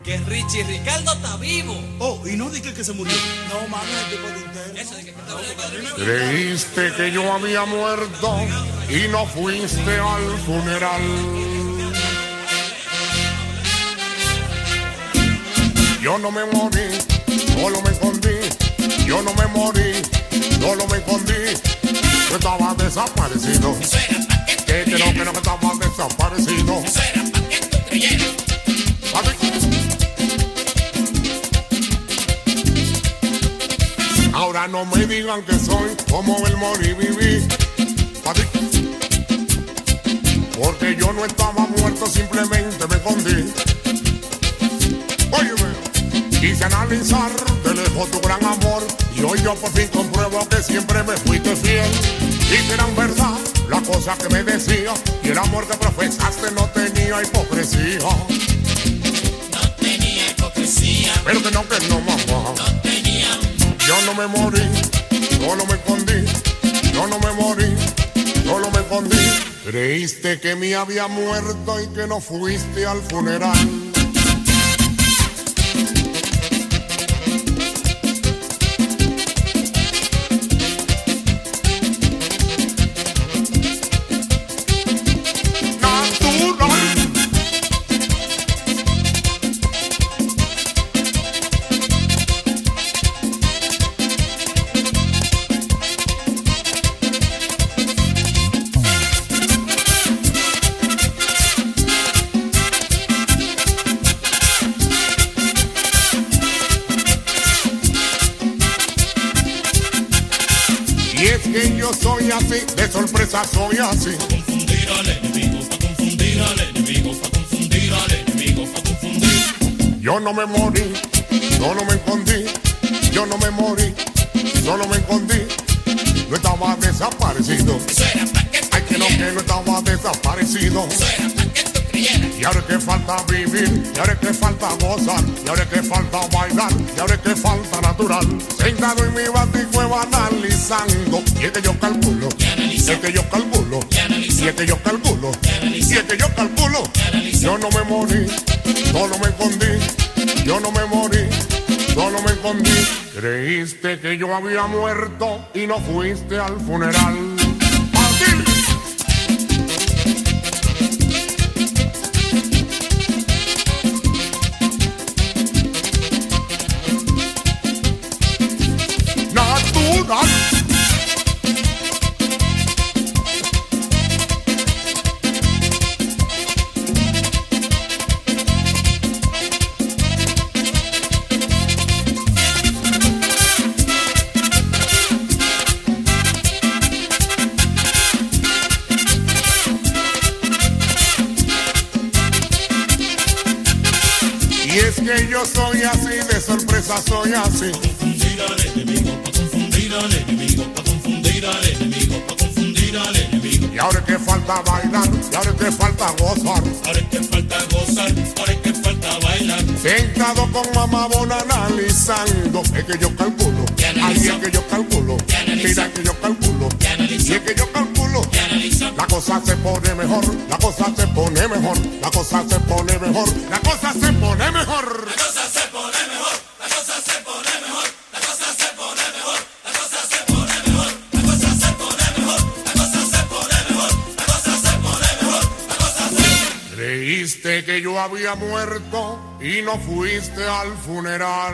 Que Richie Ricardo está vivo. Oh, y no dije que se murió. No, mami, el tipo de interno. Eso de que está Creíste que yo había muerto y no fuiste al funeral. Yo no me morí, solo me escondí. Yo no me morí, solo me escondí. Yo estaba desaparecido. Que no estaba desaparecido. Eso era para que tú creyeras. Ahora no me digan que soy como el morí viví. Porque yo no estaba muerto, simplemente me escondí. Óyeme, quise analizar de lejos tu gran amor y hoy yo por fin compruebo que siempre me fuiste fiel. Y que eran verdad las cosas que me decías y el amor que profesaste no tenía hipocresía. No tenía hipocresía. Pero que no, mamá. No tenía. Yo no me morí, solo me escondí. Yo no me morí, solo me escondí. Creíste que me había muerto y que no fuiste al funeral. Y es que yo soy así, de sorpresa soy así. Confundir al enemigo, pa' confundir al enemigo, pa' confundir al enemigo, pa' confundir. Yo no me morí, solo me escondí. Yo no me morí, solo me escondí. No estaba desaparecido. Eso era pa' que tú Ay, que creyeras. no estaba desaparecido. Eso era pa' que tú creyeras. Y ahora es que falta vivir, y ahora es que falta gozar, y ahora es que falta bailar, y ahora es que falta natural. Sentado en mi baticueva analizando, y es que yo calculo, y es que yo calculo, y es que yo calculo, y es que yo calculo. Yo no me morí, solo me escondí. Yo no me morí, solo me escondí. Creíste que yo había muerto y no fuiste al funeral. ¡Así! Natural. Y es que yo soy así, de sorpresa soy así. Confundir al enemigo, pa' confundir al enemigo, pa' confundir al enemigo, pa' confundir al enemigo. Y ahora es que falta bailar, y ahora es que falta gozar. Ahora es que falta gozar, ahora es que falta bailar. Sentado con mamá Bona analizando, es que yo calculo, ahí es que yo calculo, mira que yo calculo, y es que yo calculo, la cosa se pone mejor, la cosa se pone mejor, la cosa se pone mejor, la cosa se pone mejor. La cosa se pone mejor, la cosa se pone mejor, la cosa se pone mejor, la cosa se pone mejor, la cosa se pone mejor, la cosa se pone mejor, la cosa se pone mejor, la cosa se. Creíste que yo había muerto y no fuiste al funeral.